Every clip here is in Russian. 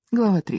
Глава 3.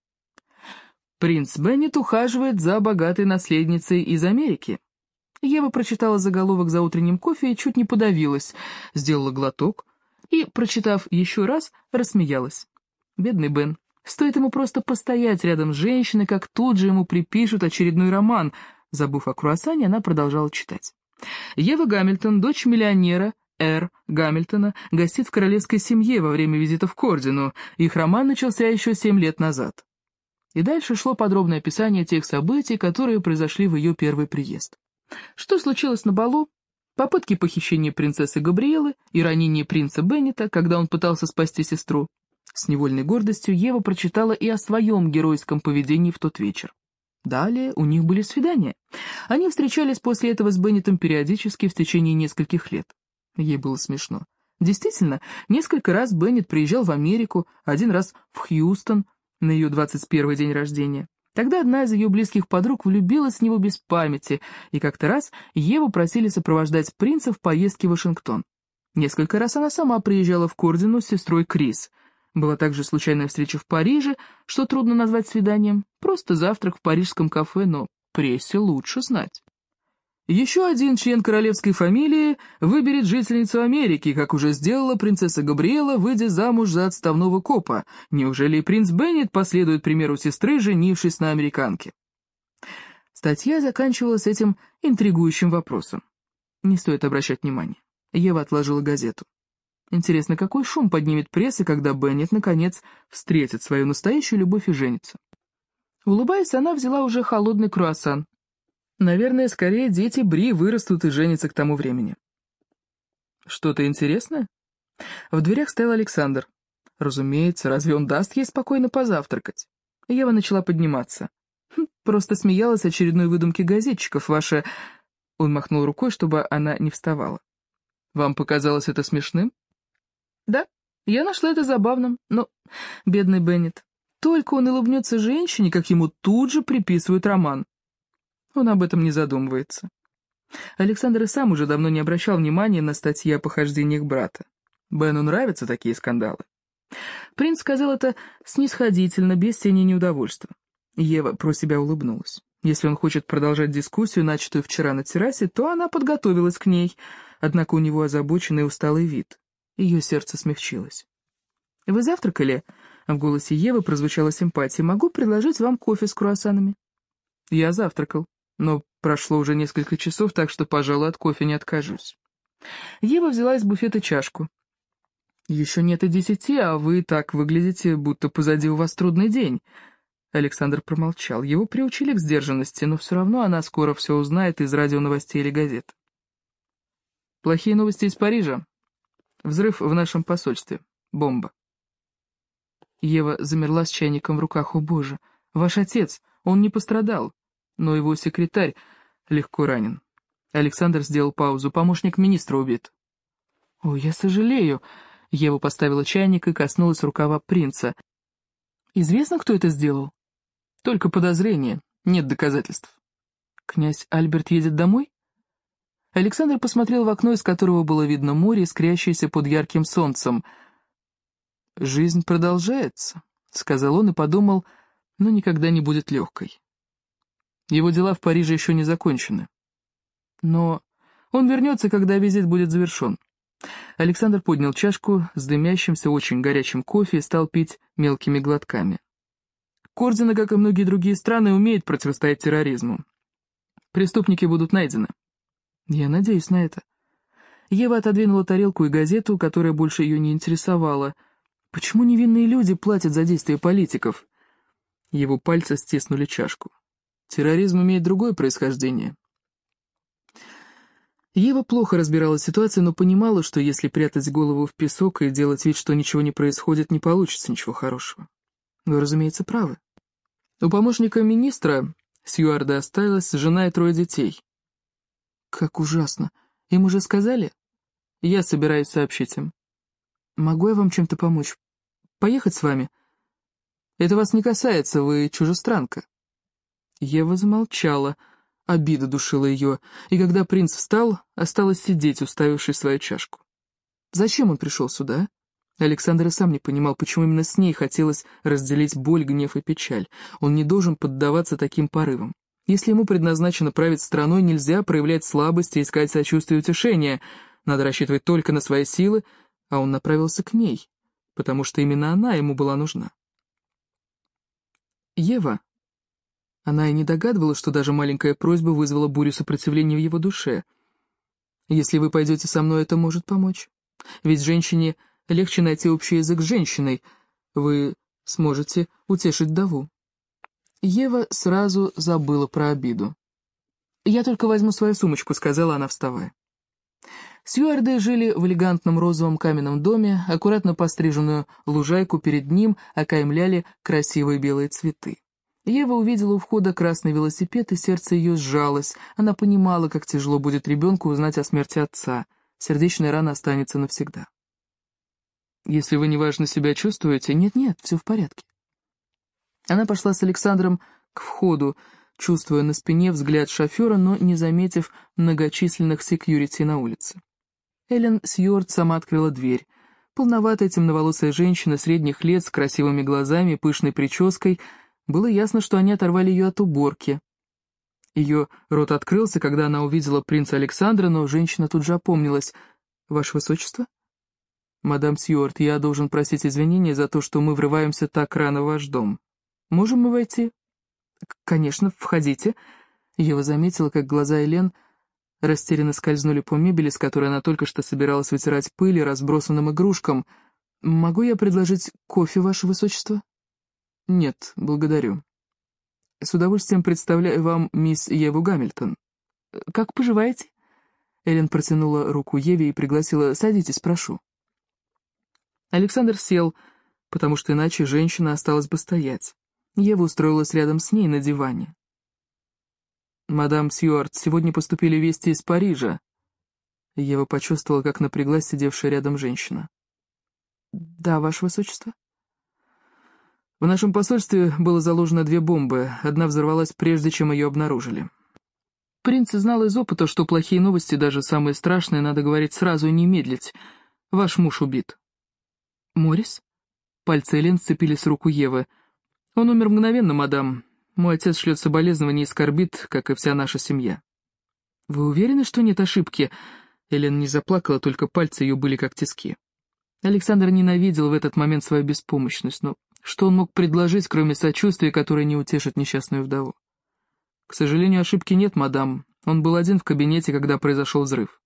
Принц Беннет ухаживает за богатой наследницей из Америки. Ева прочитала заголовок за утренним кофе и чуть не подавилась, сделала глоток и, прочитав еще раз, рассмеялась. Бедный Бен. Стоит ему просто постоять рядом с женщиной, как тут же ему припишут очередной роман. Забыв о круассане, она продолжала читать. Ева Гамильтон, дочь миллионера Р. Гамильтона, гостит в королевской семье во время визита в Кордину. Их роман начался еще 7 лет назад. И дальше шло подробное описание тех событий, которые произошли в ее первый приезд. Что случилось на балу? Попытки похищения принцессы Габриэлы и ранение принца Беннета, когда он пытался спасти сестру. С невольной гордостью Ева прочитала и о своем геройском поведении в тот вечер. Далее у них были свидания. Они встречались после этого с Беннетом периодически в течение нескольких лет. Ей было смешно. Действительно, несколько раз Беннет приезжал в Америку, один раз в Хьюстон на ее 21-й день рождения. Тогда одна из ее близких подруг влюбилась в него без памяти, и как-то раз Еву просили сопровождать принца в поездке в Вашингтон. Несколько раз она сама приезжала в Кордину с сестрой Крис. Была также случайная встреча в Париже, что трудно назвать свиданием, просто завтрак в парижском кафе, но прессе лучше знать. Еще один член королевской фамилии выберет жительницу Америки, как уже сделала принцесса Габриэла, выйдя замуж за отставного копа. Неужели и принц Беннет последует примеру сестры, женившись на американке? Статья заканчивалась этим интригующим вопросом. Не стоит обращать внимания. Ева отложила газету. Интересно, какой шум поднимет пресса, когда Беннет, наконец, встретит свою настоящую любовь и женится? Улыбаясь, она взяла уже холодный круассан. Наверное, скорее дети Бри вырастут и женятся к тому времени. Что-то интересное? В дверях стоял Александр. Разумеется, разве он даст ей спокойно позавтракать? Ева начала подниматься. Просто смеялась очередной выдумки газетчиков, ваша... Он махнул рукой, чтобы она не вставала. Вам показалось это смешным? Да, я нашла это забавным, но... Бедный Беннет. Только он улыбнется женщине, как ему тут же приписывают роман. Он об этом не задумывается. Александр и сам уже давно не обращал внимания на статьи о похождениях брата. Бену нравятся такие скандалы. Принц сказал это снисходительно, без тени неудовольства. Ева про себя улыбнулась. Если он хочет продолжать дискуссию, начатую вчера на террасе, то она подготовилась к ней, однако у него озабоченный и усталый вид. Ее сердце смягчилось. «Вы завтракали?» В голосе Евы прозвучала симпатия. «Могу предложить вам кофе с круассанами?» «Я завтракал. Но прошло уже несколько часов, так что, пожалуй, от кофе не откажусь». Ева взяла из буфета чашку. «Еще нет и 10, а вы так выглядите, будто позади у вас трудный день». Александр промолчал. Его приучили к сдержанности, но все равно она скоро все узнает из радионовостей или газет. «Плохие новости из Парижа. Взрыв в нашем посольстве. Бомба». Ева замерла с чайником в руках. «О боже, ваш отец, он не пострадал. Но его секретарь легко ранен». Александр сделал паузу. «Помощник министра убит». «Ой, я сожалею». Ева поставила чайник и коснулась рукава принца. «Известно, кто это сделал?» «Только подозрение. Нет доказательств». «Князь Альберт едет домой?» Александр посмотрел в окно, из которого было видно море, искрящееся под ярким солнцем. «Жизнь продолжается», — сказал он и подумал, но никогда не будет легкой. Его дела в Париже еще не закончены. Но он вернется, когда визит будет завершен. Александр поднял чашку с дымящимся очень горячим кофе и стал пить мелкими глотками. Кордина, как и многие другие страны, умеет противостоять терроризму. Преступники будут найдены. Я надеюсь на это. Ева отодвинула тарелку и газету, которая больше ее не интересовала. Почему невинные люди платят за действия политиков? Его пальцы стиснули чашку. Терроризм имеет другое происхождение. Ева плохо разбиралась в ситуации, но понимала, что если прятать голову в песок и делать вид, что ничего не происходит, не получится ничего хорошего. Вы, разумеется, правы. У помощника министра Сьюарда осталась жена и 3 детей. Как ужасно. Им уже сказали? Я собираюсь сообщить им. Могу я вам чем-то помочь? Поехать с вами? Это вас не касается, вы чужестранка. Ева замолчала, обида душила ее, и когда принц встал, осталась сидеть, уставившись в свою чашку. Зачем он пришел сюда? Александр и сам не понимал, почему именно с ней хотелось разделить боль, гнев и печаль. Он не должен поддаваться таким порывам. Если ему предназначено править страной, нельзя проявлять слабость и искать сочувствие и утешения. Надо рассчитывать только на свои силы, а он направился к ней, потому что именно она ему была нужна. Ева. Она и не догадывалась, что даже маленькая просьба вызвала бурю сопротивления в его душе. «Если вы пойдете со мной, это может помочь. Ведь женщине легче найти общий язык с женщиной. Вы сможете утешить вдову». Ева сразу забыла про обиду. «Я только возьму свою сумочку», — сказала она, вставая. Сьюарды жили в элегантном розовом каменном доме, аккуратно постриженную лужайку перед ним окаймляли красивые белые цветы. Ева увидела у входа красный велосипед, и сердце ее сжалось. Она понимала, как тяжело будет ребенку узнать о смерти отца. Сердечная рана останется навсегда. «Если вы неважно себя чувствуете...» «Нет-нет, все в порядке». Она пошла с Александром к входу, чувствуя на спине взгляд шофера, но не заметив многочисленных секьюрити на улице. Эллен Сьюарт сама открыла дверь. Полноватая темноволосая женщина средних лет с красивыми глазами и пышной прической. Было ясно, что они оторвали ее от уборки. Ее рот открылся, когда она увидела принца Александра, но женщина тут же опомнилась. «Ваше высочество?» «Мадам Сьюарт, я должен просить извинения за то, что мы врываемся так рано в ваш дом. Можем мы войти?» «Конечно, входите». Ева заметила, как глаза Элен растерянно скользнули по мебели, с которой она только что собиралась вытирать пыль и разбросанным игрушкам. «Могу я предложить кофе, ваше высочество?» «Нет, благодарю. С удовольствием представляю вам мисс Еву Гамильтон». «Как поживаете?» Эллен протянула руку Еве и пригласила: «Садитесь, прошу». Александр сел, потому что иначе женщина осталась бы стоять. Ева устроилась рядом с ней на диване. «Мадам Сьюарт, сегодня поступили вести из Парижа». Ева почувствовала, как напряглась сидевшая рядом женщина. «Да, ваше высочество». В нашем посольстве было заложено 2 бомбы, одна взорвалась прежде, чем ее обнаружили. Принц знал из опыта, что плохие новости, даже самые страшные, надо говорить сразу и не медлить. Ваш муж убит. Морис? Пальцы Элен сцепились в руку Евы. Он умер мгновенно, мадам. Мой отец шлет соболезнования и скорбит, как и вся наша семья. Вы уверены, что нет ошибки? Элен не заплакала, только пальцы ее были как тиски. Александр ненавидел в этот момент свою беспомощность, но что он мог предложить, кроме сочувствия, которое не утешит несчастную вдову? К сожалению, ошибки нет, мадам. Он был один в кабинете, когда произошел взрыв.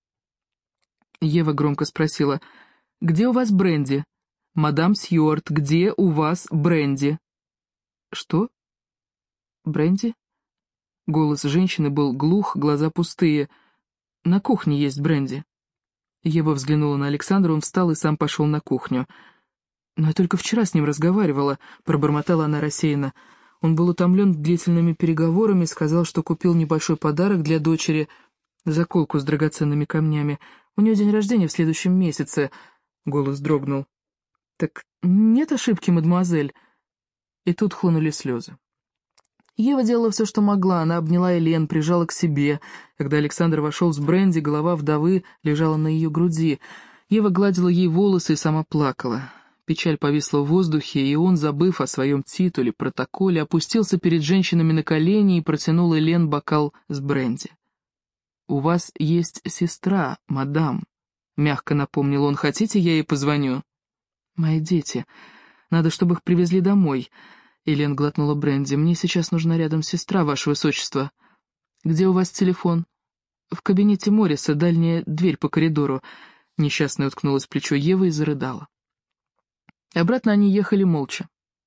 Ева громко спросила: «Где у вас бренди? Мадам Сьюарт, где у вас бренди?» «Что? Бренди?» Голос женщины был глух, глаза пустые. «На кухне есть бренди». Ева взглянула на Александра, он встал и сам пошел на кухню. «Но я только вчера с ним разговаривала», — пробормотала она рассеянно. Он был утомлен длительными переговорами, сказал, что купил небольшой подарок для дочери, заколку с драгоценными камнями. У нее день рождения в следующем месяце. Голос дрогнул. «Так нет ошибки, мадемуазель?» И тут хлынули слезы. Ева делала все, что могла. Она обняла Элен, прижала к себе. Когда Александр вошел с бренди, голова вдовы лежала на ее груди. Ева гладила ей волосы и сама плакала. Печаль повисла в воздухе, и он, забыв о своем титуле, протоколе, опустился перед женщинами на колени и протянул Элен бокал с бренди. «У вас есть сестра, мадам», — мягко напомнил он. «Хотите, я ей позвоню?» «Мои дети. Надо, чтобы их привезли домой». Элен глотнула бренди. «Мне сейчас нужна рядом сестра, ваше высочество». «Где у вас телефон?» «В кабинете Морриса, дальняя дверь по коридору». Несчастная уткнулась в плечо Евы и зарыдала. Обратно они ехали молча.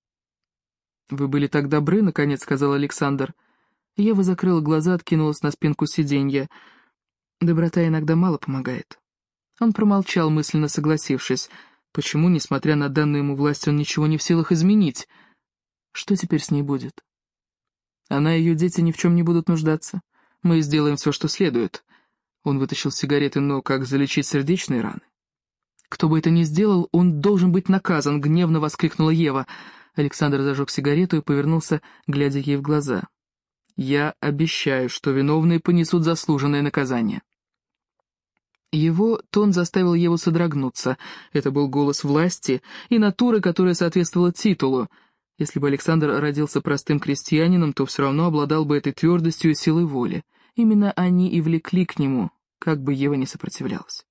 «Вы были так добры», — наконец сказал Александр. Ева закрыла глаза, откинулась на спинку сиденья. «Доброта иногда мало помогает». Он промолчал, мысленно согласившись. Почему, несмотря на данную ему власть, он ничего не в силах изменить? Что теперь с ней будет? Она и ее дети ни в чем не будут нуждаться. Мы сделаем все, что следует. Он вытащил сигареты, но как залечить сердечные раны? «Кто бы это ни сделал, он должен быть наказан», — гневно воскликнула Ева. Александр зажег сигарету и повернулся, глядя ей в глаза. «Я обещаю, что виновные понесут заслуженное наказание». Его тон заставил Еву содрогнуться. Это был голос власти и натуры, которая соответствовала титулу. Если бы Александр родился простым крестьянином, то все равно обладал бы этой твердостью и силой воли. Именно они и влекли к нему, как бы Ева не сопротивлялась.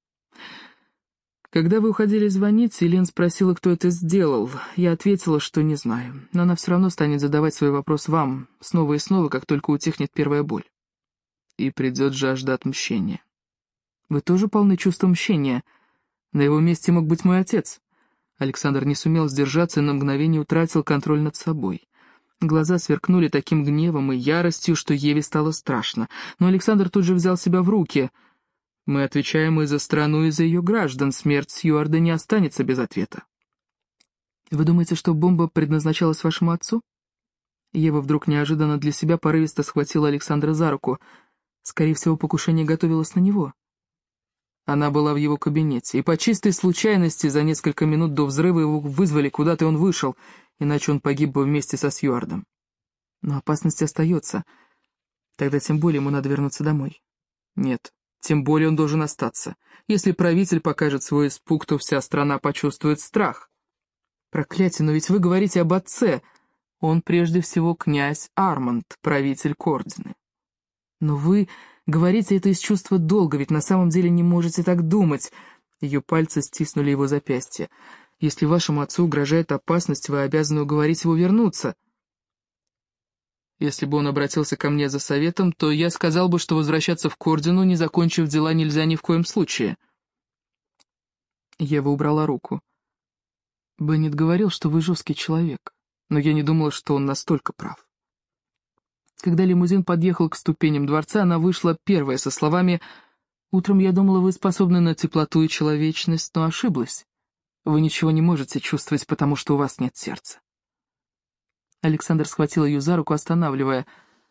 Когда вы уходили звонить, Елена спросила, кто это сделал. Я ответила, что не знаю, но она все равно станет задавать свой вопрос вам, снова и снова, как только утихнет первая боль. И придет жажда отмщения. Вы тоже полны чувства мщения. На его месте мог быть мой отец. Александр не сумел сдержаться и на мгновение утратил контроль над собой. Глаза сверкнули таким гневом и яростью, что Еве стало страшно. Но Александр тут же взял себя в руки. Мы отвечаем и за страну, и за ее граждан. Смерть Сьюарда не останется без ответа. Вы думаете, что бомба предназначалась вашему отцу? Ева вдруг неожиданно для себя порывисто схватила Александра за руку. Скорее всего, покушение готовилось на него. Она была в его кабинете, и по чистой случайности за несколько минут до взрыва его вызвали куда-то, и он вышел, иначе он погиб бы вместе со Сьюардом. Но опасность остается. Тогда тем более ему надо вернуться домой. Нет, тем более он должен остаться. Если правитель покажет свой испуг, то вся страна почувствует страх. Проклятие, но ведь вы говорите об отце. Он прежде всего князь Арманд, правитель Кордины. Но вы говорите это из чувства долга, ведь на самом деле не можете так думать. Ее пальцы стиснули его запястье. Если вашему отцу угрожает опасность, вы обязаны уговорить его вернуться. Если бы он обратился ко мне за советом, то я сказал бы, что возвращаться в Кордину, не закончив дела, нельзя ни в коем случае. Ева убрала руку. Беннет говорил, что вы жесткий человек, но я не думала, что он настолько прав. Когда лимузин подъехал к ступеням дворца, она вышла первая со словами: «Утром я думала, вы способны на теплоту и человечность, но ошиблась. Вы ничего не можете чувствовать, потому что у вас нет сердца». Александр схватил ее за руку, останавливая.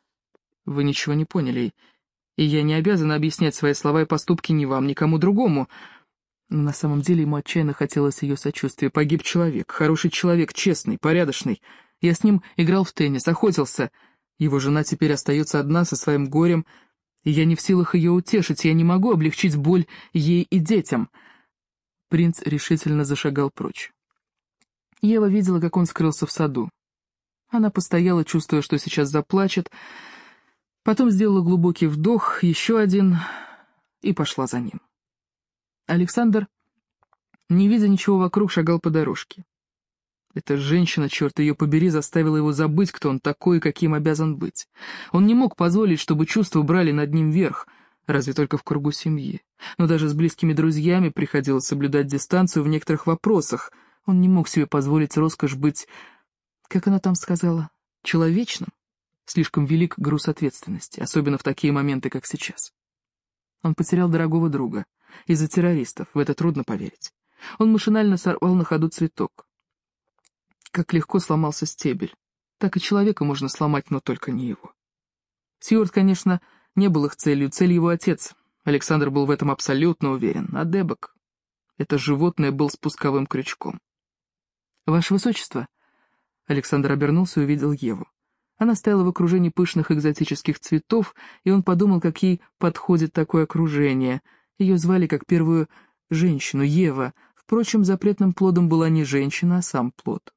«Вы ничего не поняли, и я не обязан объяснять свои слова и поступки ни вам, ни кому другому». Но на самом деле ему отчаянно хотелось ее сочувствия. Погиб человек, хороший человек, честный, порядочный. Я с ним играл в теннис, охотился. Его жена теперь остается одна со своим горем, и я не в силах ее утешить, я не могу облегчить боль ей и детям. Принц решительно зашагал прочь. Ева видела, как он скрылся в саду. Она постояла, чувствуя, что сейчас заплачет, потом сделала глубокий вдох, еще один, и пошла за ним. Александр, не видя ничего вокруг, шагал по дорожке. Эта женщина, черт ее побери, заставила его забыть, кто он такой и каким обязан быть. Он не мог позволить, чтобы чувства брали над ним верх, разве только в кругу семьи. Но даже с близкими друзьями приходилось соблюдать дистанцию в некоторых вопросах. Он не мог себе позволить роскошь быть, как она там сказала, человечным. Слишком велик груз ответственности, особенно в такие моменты, как сейчас. Он потерял дорогого друга. Из-за террористов, в это трудно поверить. Он машинально сорвал на ходу цветок. Как легко сломался стебель. Так и человека можно сломать, но только не его. Сьюард, конечно, не был их целью, цель его отец. Александр был в этом абсолютно уверен. А Дебок, это животное, был спусковым крючком. «Ваше Высочество!» Александр обернулся и увидел Еву. Она стояла в окружении пышных экзотических цветов, и он подумал, как ей подходит такое окружение. Ее звали как первую женщину, Ева. Впрочем, запретным плодом была не женщина, а сам плод.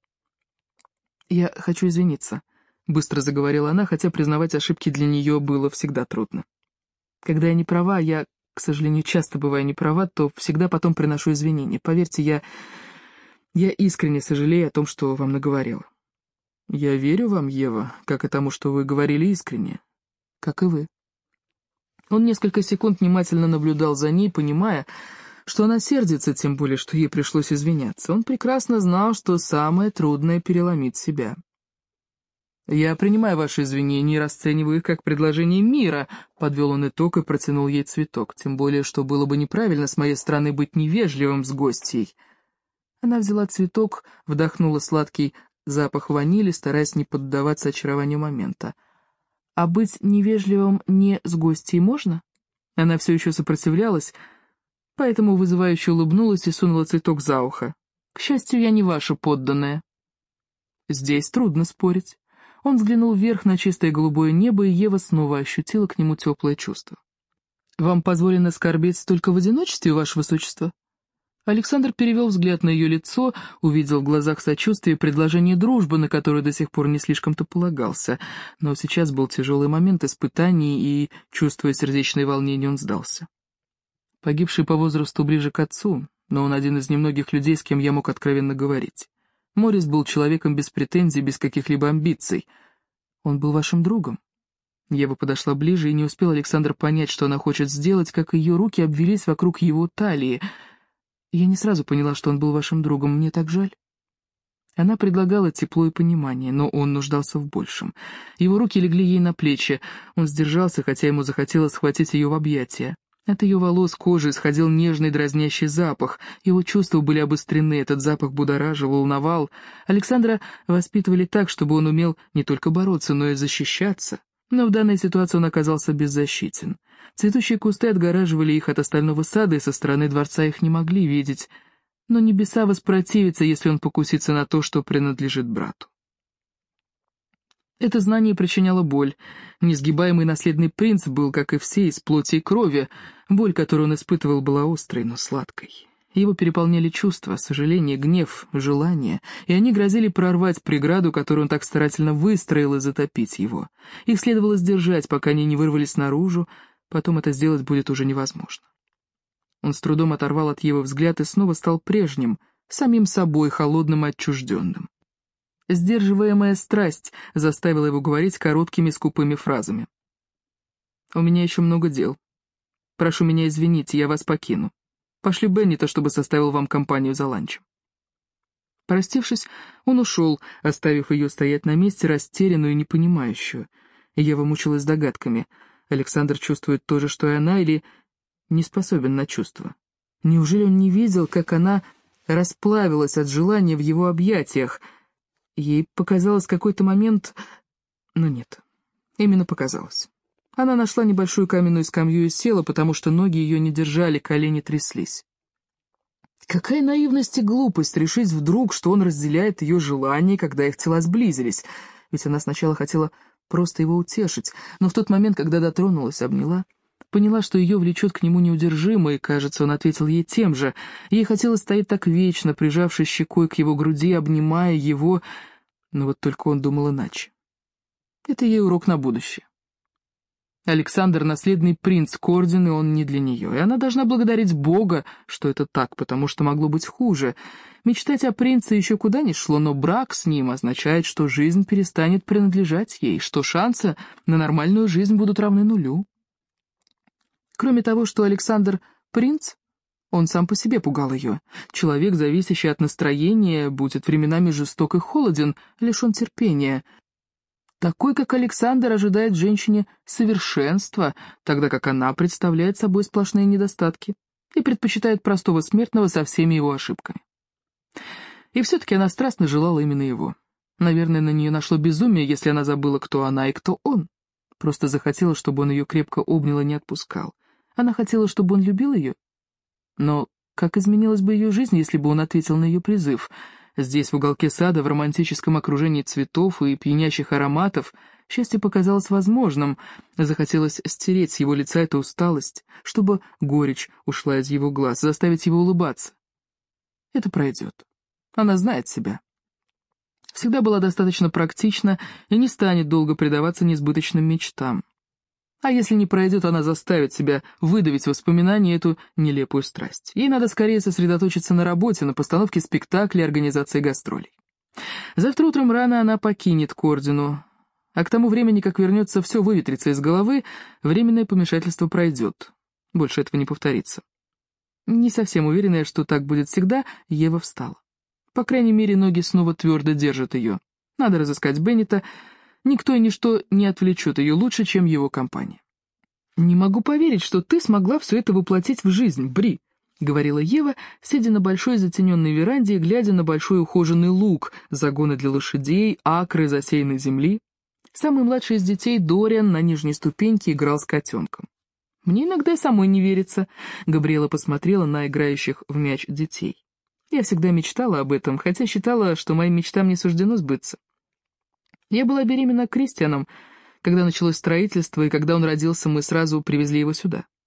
«Я хочу извиниться», — быстро заговорила она, хотя признавать ошибки для нее было всегда трудно. «Когда я не права, я, к сожалению, часто бываю не права, то всегда потом приношу извинения. Поверьте, я искренне сожалею о том, что вам наговорила». «Я верю вам, Ева, как и тому, что вы говорили искренне, как и вы». Он несколько секунд внимательно наблюдал за ней, понимая, что она сердится, тем более, что ей пришлось извиняться. Он прекрасно знал, что самое трудное — переломить себя. «Я принимаю ваши извинения и расцениваю их как предложение мира», — подвел он итог и протянул ей цветок, тем более, что было бы неправильно с моей стороны быть невежливым с гостьей. Она взяла цветок, вдохнула сладкий запах ванили, стараясь не поддаваться очарованию момента. «А быть невежливым не с гостьей можно?» Она все еще сопротивлялась, поэтому вызывающе улыбнулась и сунула цветок за ухо. «К счастью, я не ваша подданная». Здесь трудно спорить. Он взглянул вверх на чистое голубое небо, и Ева снова ощутила к нему теплое чувство. «Вам позволено скорбеть только в одиночестве, ваше высочество?» Александр перевел взгляд на ее лицо, увидел в глазах сочувствие и предложение дружбы, на которую до сих пор не слишком-то полагался. Но сейчас был тяжелый момент испытаний, и, чувствуя сердечное волнение, он сдался. Погибший по возрасту ближе к отцу, но он один из немногих людей, с кем я мог откровенно говорить. Морис был человеком без претензий, без каких-либо амбиций. Он был вашим другом. Ева подошла ближе, и не успел Александр понять, что она хочет сделать, как ее руки обвились вокруг его талии. Я не сразу поняла, что он был вашим другом, мне так жаль. Она предлагала тепло и понимание, но он нуждался в большем. Его руки легли ей на плечи, он сдержался, хотя ему захотелось схватить ее в объятия. От ее волос, кожи исходил нежный дразнящий запах, его чувства были обострены, этот запах будоражил, волновал. Александра воспитывали так, чтобы он умел не только бороться, но и защищаться. Но в данной ситуации он оказался беззащитен. Цветущие кусты отгораживали их от остального сада, и со стороны дворца их не могли видеть. Но небеса воспротивятся, если он покусится на то, что принадлежит брату. Это знание причиняло боль. Несгибаемый наследный принц был, как и все, из плоти и крови. Боль, которую он испытывал, была острой, но сладкой. Его переполняли чувства, сожаление, гнев, желание, и они грозили прорвать преграду, которую он так старательно выстроил, и затопить его. Их следовало сдержать, пока они не вырвались наружу, потом это сделать будет уже невозможно. Он с трудом оторвал от Евы взгляд и снова стал прежним, самим собой, холодным и отчужденным. Сдерживаемая страсть заставила его говорить короткими скупыми фразами. «У меня еще много дел. Прошу меня извинить, я вас покину. Пошли Беннита, чтобы составил вам компанию за ланчем». Простившись, он ушел, оставив ее стоять на месте, растерянную и непонимающую. Ева мучилась догадками. Александр чувствует то же, что и она, или не способен на чувства? Неужели он не видел, как она расплавилась от желания в его объятиях? Ей показалось какой-то момент... Но нет, именно показалось. Она нашла небольшую каменную скамью и села, потому что ноги ее не держали, колени тряслись. Какая наивность и глупость решить вдруг, что он разделяет ее желания, когда их тела сблизились. Ведь она сначала хотела просто его утешить, но в тот момент, когда дотронулась, обняла, поняла, что ее влечет к нему неудержимо, и, кажется, он ответил ей тем же. Ей хотелось стоять так вечно, прижавшись щекой к его груди, обнимая его, но вот только он думал иначе. Это ей урок на будущее. Александр — наследный принц к ордену, и он не для нее, и она должна благодарить Бога, что это так, потому что могло быть хуже. Мечтать о принце еще куда ни шло, но брак с ним означает, что жизнь перестанет принадлежать ей, что шансы на нормальную жизнь будут равны нулю. Кроме того, что Александр — принц, он сам по себе пугал ее. Человек, зависящий от настроения, будет временами жесток и холоден, лишен терпения. Такой, как Александр, ожидает в женщине совершенства, тогда как она представляет собой сплошные недостатки и предпочитает простого смертного со всеми его ошибками. И все-таки она страстно желала именно его. Наверное, на нее нашло безумие, если она забыла, кто она и кто он. Просто захотела, чтобы он ее крепко обнял и не отпускал. Она хотела, чтобы он любил ее. Но как изменилась бы ее жизнь, если бы он ответил на ее призыв? Здесь, в уголке сада, в романтическом окружении цветов и пьянящих ароматов, счастье показалось возможным. Захотелось стереть с его лица эту усталость, чтобы горечь ушла из его глаз, заставить его улыбаться. Это пройдет. Она знает себя. Всегда была достаточно практична и не станет долго предаваться несбыточным мечтам. А если не пройдет, она заставит себя выдавить воспоминания эту нелепую страсть. Ей надо скорее сосредоточиться на работе, на постановке спектаклей, организации гастролей. Завтра утром рано она покинет к ордену, а к тому времени, как вернется, все выветрится из головы, временное помешательство пройдет. Больше этого не повторится. Не совсем уверенная, что так будет всегда, Ева встала. По крайней мере, ноги снова твердо держат ее. Надо разыскать Беннита. Никто и ничто не отвлечет ее лучше, чем его компания. «Не могу поверить, что ты смогла все это воплотить в жизнь, Бри», — говорила Ева, сидя на большой затененной веранде и глядя на большой ухоженный луг, загоны для лошадей, акры засеянной земли. Самый младший из детей, Дориан, на нижней ступеньке играл с котенком. «Мне иногда и самой не верится», — Габриэла посмотрела на играющих в мяч детей. «Я всегда мечтала об этом, хотя считала, что моим мечтам не суждено сбыться. Я была беременна Кристианом, когда началось строительство, и когда он родился, мы сразу привезли его сюда.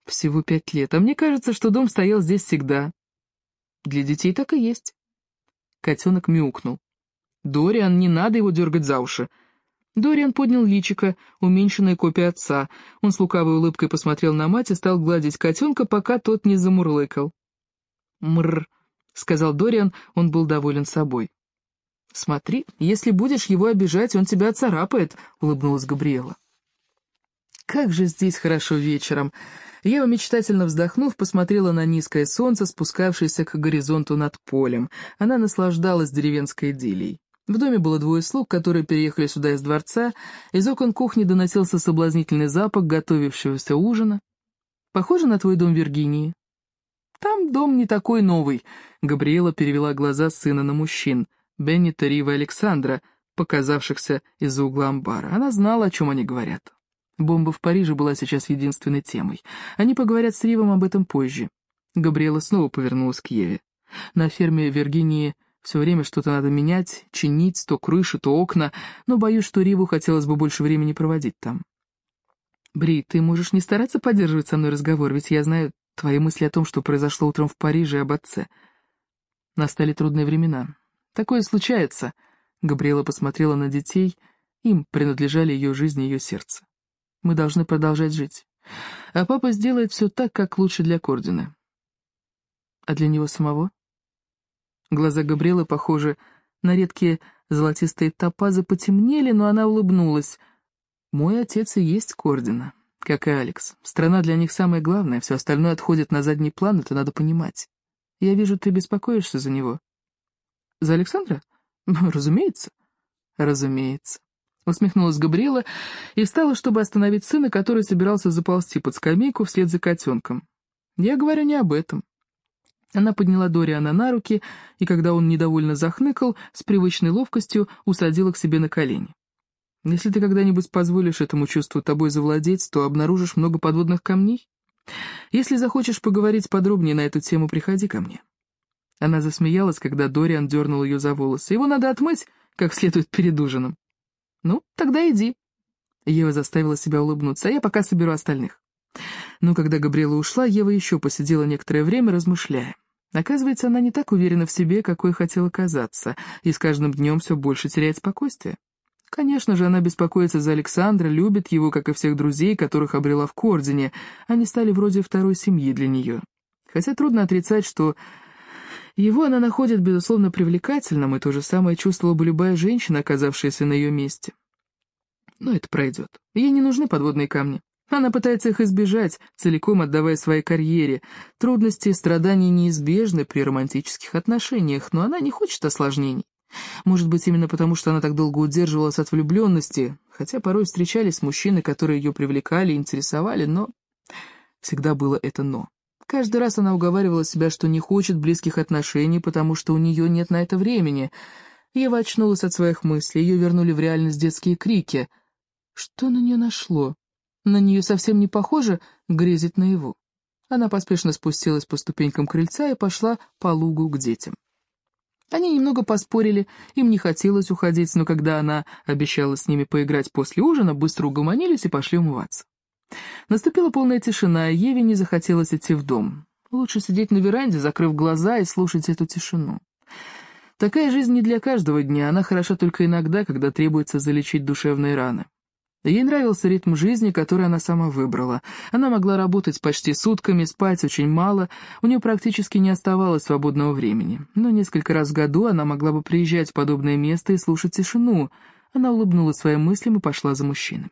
Всего 5 лет, а мне кажется, что дом стоял здесь всегда. Для детей так и есть. Котенок мяукнул. Дориан, не надо его дергать за уши. Дориан поднял личико, уменьшенная копия отца. Он с лукавой улыбкой посмотрел на мать и стал гладить котенка, пока тот не замурлыкал. «Мрр», — сказал Дориан, он был доволен собой. «Смотри, если будешь его обижать, он тебя оцарапает», — улыбнулась Габриэла. «Как же здесь хорошо вечером!» Ева, мечтательно вздохнув, посмотрела на низкое солнце, спускавшееся к горизонту над полем. Она наслаждалась деревенской идиллией. В доме было 2 слуг, которые переехали сюда из дворца. Из окон кухни доносился соблазнительный запах готовившегося ужина. «Похоже на твой дом в Виргинии?» «Там дом не такой новый», — Габриэла перевела глаза сына на мужчин, Беннита, Рива и Александра, показавшихся из-за угла амбара. Она знала, о чем они говорят. Бомба в Париже была сейчас единственной темой. Они поговорят с Ривом об этом позже. Габриэла снова повернулась к Еве. На ферме в Виргинии все время что-то надо менять, чинить, то крыши, то окна, но боюсь, что Риву хотелось бы больше времени проводить там. Бри, ты можешь не стараться поддерживать со мной разговор, ведь я знаю твои мысли о том, что произошло утром в Париже, и об отце. Настали трудные времена. Такое случается. Габриэла посмотрела на детей, им принадлежали ее жизнь и ее сердце. Мы должны продолжать жить. А папа сделает все так, как лучше для Кордина. А для него самого? Глаза Габриэлы, похожи на редкие золотистые топазы, потемнели, но она улыбнулась. Мой отец и есть Кордина, как и Алекс. Страна для них самое главное, все остальное отходит на задний план, это надо понимать. Я вижу, ты беспокоишься за него. За Александра? Разумеется. Разумеется. Усмехнулась Габриэла и встала, чтобы остановить сына, который собирался заползти под скамейку вслед за котенком. Я говорю не об этом. Она подняла Дориана на руки, и когда он недовольно захныкал, с привычной ловкостью усадила к себе на колени. Если ты когда-нибудь позволишь этому чувству тобой завладеть, то обнаружишь много подводных камней. Если захочешь поговорить подробнее на эту тему, приходи ко мне. Она засмеялась, когда Дориан дернул ее за волосы. Его надо отмыть, как следует перед ужином. «Ну, тогда иди». Ева заставила себя улыбнуться, а я пока соберу остальных. Но когда Габриэла ушла, Ева еще посидела некоторое время, размышляя. Оказывается, она не так уверена в себе, какой хотела казаться, и с каждым днем все больше теряет спокойствие. Конечно же, она беспокоится за Александра, любит его, как и всех друзей, которых обрела в Кордине. Они стали вроде второй семьи для нее. Хотя трудно отрицать, что его она находит, безусловно, привлекательным, и то же самое чувствовала бы любая женщина, оказавшаяся на ее месте. Но это пройдет. Ей не нужны подводные камни. Она пытается их избежать, целиком отдавая своей карьере. Трудности и страдания неизбежны при романтических отношениях, но она не хочет осложнений. Может быть, именно потому, что она так долго удерживалась от влюбленности, хотя порой встречались мужчины, которые ее привлекали и интересовали, но всегда было это «но». Каждый раз она уговаривала себя, что не хочет близких отношений, потому что у нее нет на это времени. Ева очнулась от своих мыслей, ее вернули в реальность детские крики. Что на нее нашло? На нее совсем не похоже грезить наяву. Она поспешно спустилась по ступенькам крыльца и пошла по лугу к детям. Они немного поспорили, им не хотелось уходить, но когда она обещала с ними поиграть после ужина, быстро угомонились и пошли умываться. Наступила полная тишина, и Еве не захотелось идти в дом. Лучше сидеть на веранде, закрыв глаза, и слушать эту тишину. Такая жизнь не для каждого дня, она хороша только иногда, когда требуется залечить душевные раны. Ей нравился ритм жизни, который она сама выбрала. Она могла работать почти сутками, спать очень мало, у нее практически не оставалось свободного времени. Но несколько раз в году она могла бы приезжать в подобное место и слушать тишину. Она улыбнулась своим мыслям и пошла за мужчинами.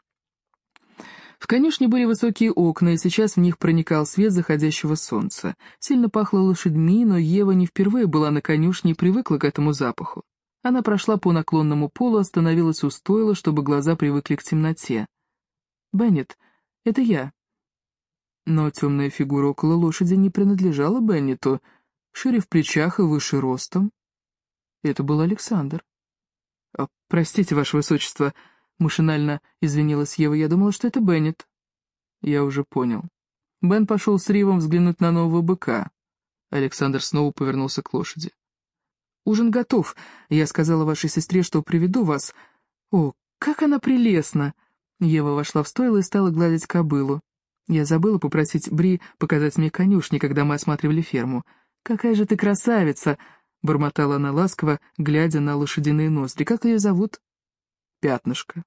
В конюшне были высокие окна, и сейчас в них проникал свет заходящего солнца. Сильно пахло лошадьми, но Ева не впервые была на конюшне и привыкла к этому запаху. Она прошла по наклонному полу, остановилась у стойла, чтобы глаза привыкли к темноте. «Беннет, это я». Но темная фигура около лошади не принадлежала Беннету, шире в плечах и выше ростом. Это был Александр. «Простите, ваше высочество», — машинально извинилась Ева, — «я думала, что это Беннет». «Я уже понял». Бен пошел с Ривом взглянуть на нового быка. Александр снова повернулся к лошади. «Ужин готов. Я сказала вашей сестре, что приведу вас. О, как она прелестна!» Ева вошла в стойло и стала гладить кобылу. Я забыла попросить Бри показать мне конюшни, когда мы осматривали ферму. «Какая же ты красавица!» — бормотала она ласково, глядя на лошадиные ноздри. «Как ее зовут?» «Пятнышко».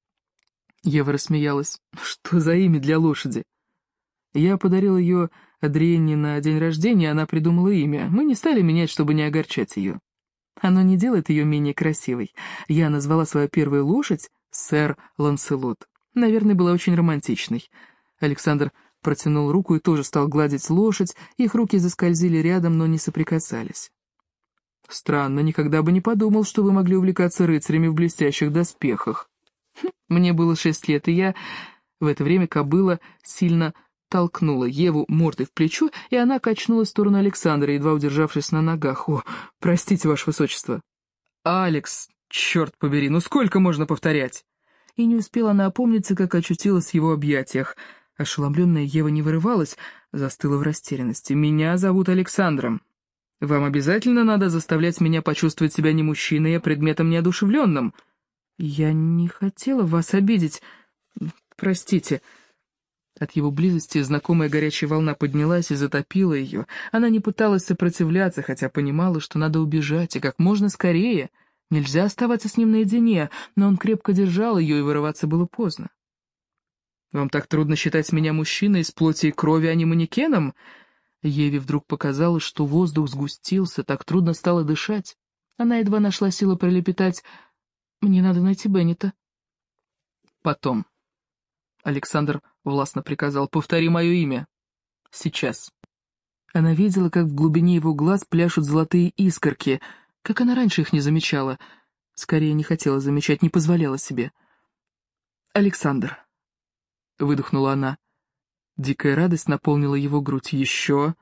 Ева рассмеялась. «Что за имя для лошади?» Я подарил ее Адриенне на день рождения, она придумала имя. Мы не стали менять, чтобы не огорчать ее. Оно не делает ее менее красивой. Я назвала свою первую лошадь «Сэр Ланселот». Наверное, была очень романтичной. Александр протянул руку и тоже стал гладить лошадь. Их руки заскользили рядом, но не соприкасались. «Странно, никогда бы не подумал, что вы могли увлекаться рыцарями в блестящих доспехах. Мне было 6 лет, и я...» В это время кобыла сильно толкнула Еву мордой в плечо, и она качнулась в сторону Александра, едва удержавшись на ногах. «О, простите, ваше высочество!» «Алекс, черт побери, ну сколько можно повторять?» И не успела она опомниться, как очутилась в его объятиях. Ошеломленная Ева не вырывалась, застыла в растерянности. «Меня зовут Александром. Вам обязательно надо заставлять меня почувствовать себя не мужчиной, а предметом неодушевленным?» «Я не хотела вас обидеть. Простите». От его близости знакомая горячая волна поднялась и затопила ее. Она не пыталась сопротивляться, хотя понимала, что надо убежать, и как можно скорее. Нельзя оставаться с ним наедине, но он крепко держал ее, и вырываться было поздно. «Вам так трудно считать меня мужчиной из плоти и крови, а не манекеном?» Еве вдруг показалось, что воздух сгустился, так трудно стало дышать. Она едва нашла силы пролепетать: «Мне надо найти Беннета». «Потом». Александр властно приказал: «Повтори мое имя. Сейчас». Она видела, как в глубине его глаз пляшут золотые искорки, как она раньше их не замечала. Скорее, не хотела замечать, не позволяла себе. «Александр», — выдохнула она. Дикая радость наполнила его грудь. «Еще...»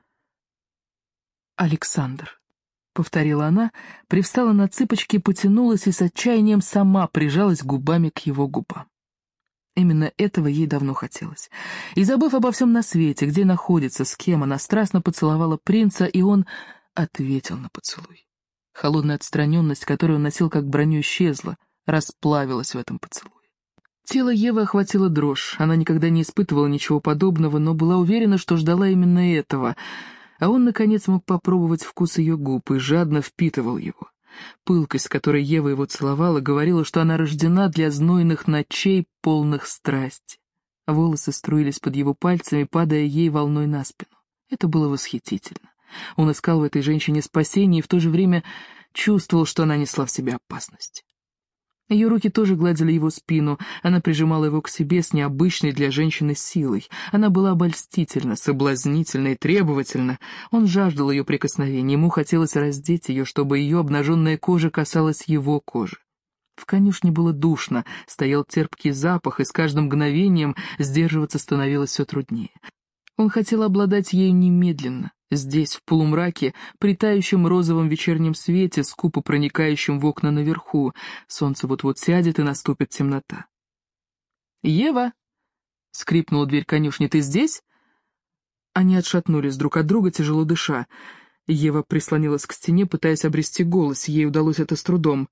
«Александр», — повторила она, привстала на цыпочки, потянулась и с отчаянием сама прижалась губами к его губам. Именно этого ей давно хотелось. И, забыв обо всем на свете, где находится, с кем, она страстно поцеловала принца, и он ответил на поцелуй. Холодная отстраненность, которую он носил как броню, исчезла, расплавилась в этом поцелуе. Тело Евы охватило дрожь. Она никогда не испытывала ничего подобного, но была уверена, что ждала именно этого. А он, наконец, мог попробовать вкус ее губ и жадно впитывал его. Пылкость, с которой Ева его целовала, говорила, что она рождена для знойных ночей, полных страсти. Волосы струились под его пальцами, падая ей волной на спину. Это было восхитительно. Он искал в этой женщине спасение и в то же время чувствовал, что она несла в себе опасность. Ее руки тоже гладили его спину, она прижимала его к себе с необычной для женщины силой. Она была обольстительна, соблазнительна и требовательна. Он жаждал ее прикосновений, ему хотелось раздеть ее, чтобы ее обнаженная кожа касалась его кожи. В конюшне было душно, стоял терпкий запах, и с каждым мгновением сдерживаться становилось все труднее. Он хотел обладать ею немедленно, здесь, в полумраке, при тающем розовом вечернем свете, скупо проникающем в окна наверху. Солнце вот-вот сядет, и наступит темнота. «Ева!» — скрипнула дверь конюшни. «Ты здесь?» Они отшатнулись друг от друга, тяжело дыша. Ева прислонилась к стене, пытаясь обрести голос. Ей удалось это с трудом.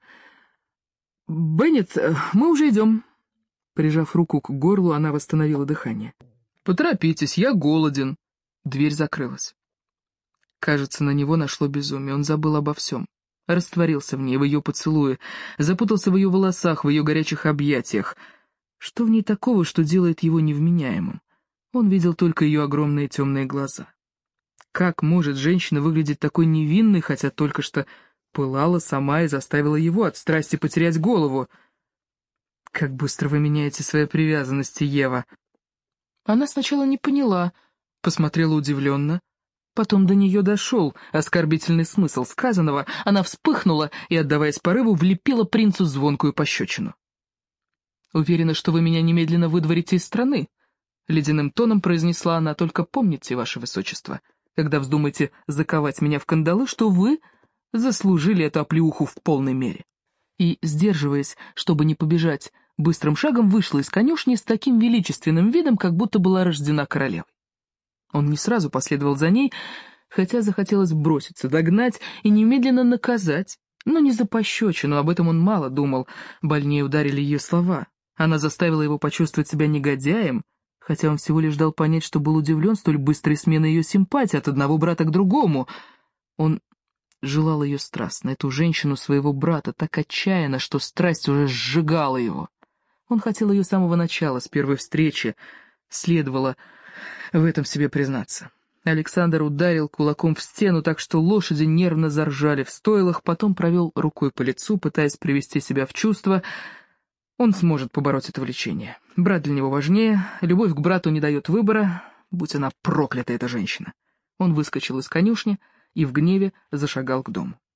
«Беннет, мы уже идем». Прижав руку к горлу, она восстановила дыхание. «Поторопитесь, я голоден». Дверь закрылась. Кажется, на него нашло безумие. Он забыл обо всем. Растворился в ней, в ее поцелуе, запутался в ее волосах, в ее горячих объятиях. Что в ней такого, что делает его невменяемым? Он видел только ее огромные темные глаза. Как может женщина выглядеть такой невинной, хотя только что пылала сама и заставила его от страсти потерять голову? «Как быстро вы меняете свои привязанности, Ева!» Она сначала не поняла, посмотрела удивленно. Потом до нее дошел оскорбительный смысл сказанного. Она вспыхнула и, отдаваясь порыву, влепила принцу звонкую пощечину. «Уверена, что вы меня немедленно выдворите из страны», — ледяным тоном произнесла она. «Только помните, ваше высочество, когда вздумаете заковать меня в кандалы, что вы заслужили эту оплеуху в полной мере». И, сдерживаясь, чтобы не побежать, быстрым шагом вышла из конюшни с таким величественным видом, как будто была рождена королевой. Он не сразу последовал за ней, хотя захотелось броситься, догнать и немедленно наказать, но не за пощечину, об этом он мало думал, больнее ударили ее слова. Она заставила его почувствовать себя негодяем, хотя он всего лишь дал понять, что был удивлен столь быстрой сменой ее симпатии от одного брата к другому. Он желал ее страстно, эту женщину своего брата, так отчаянно, что страсть уже сжигала его. Он хотел ее с самого начала, с первой встречи, следовало в этом себе признаться. Александр ударил кулаком в стену, так что лошади нервно заржали в стойлах, потом провел рукой по лицу, пытаясь привести себя в чувство. Он сможет побороть это влечение. Брат для него важнее, любовь к брату не дает выбора, будь она проклята, эта женщина. Он выскочил из конюшни и в гневе зашагал к дому.